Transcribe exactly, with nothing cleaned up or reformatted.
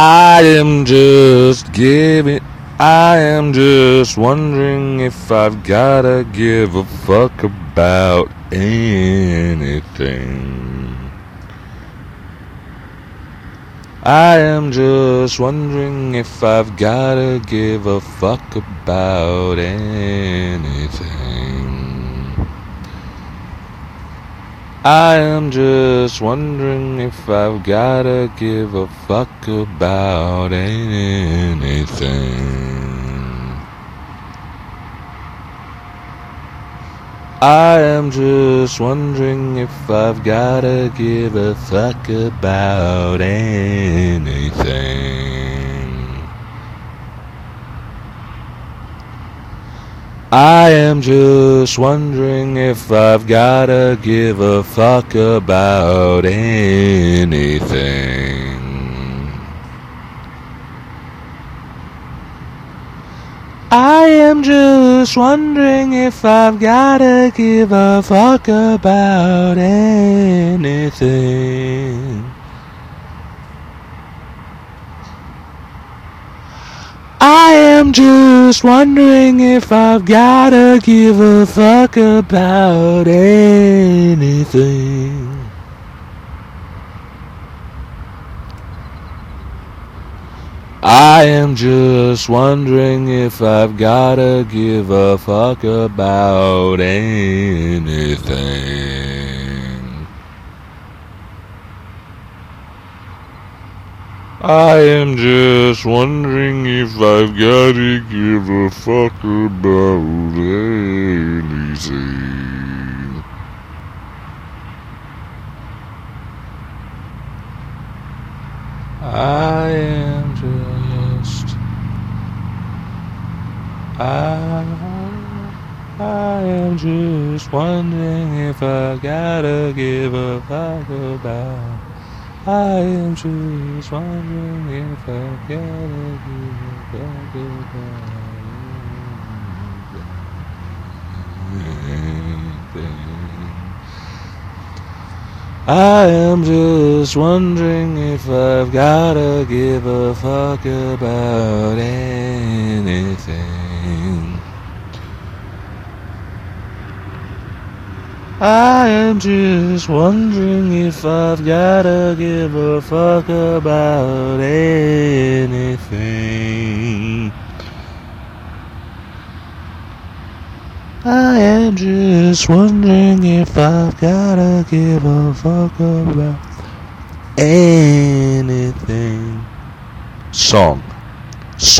I am just giving, I am just wondering if I've gotta give a fuck about anything. I am just wondering if I've gotta give a fuck about anything. I am just wondering if I've gotta give a fuck about anything. I am just wondering if I've gotta give a fuck about anything. I am just wondering if I've gotta give a fuck about anything. I am just wondering if I've gotta give a fuck about anything. I am just wondering if I've gotta give a fuck about anything. I am just wondering if I've gotta give a fuck about anything. I am just wondering if I've gotta give a fuck about anything. I am just, I, I am just wondering if I gotta give a fuck about. I am just wondering if I gotta give a fuck about anything. I am just wondering if I've gotta give a fuck about anything. I am just wondering if I've gotta give a fuck about anything. I am just wondering if I've gotta give a fuck about anything. Song.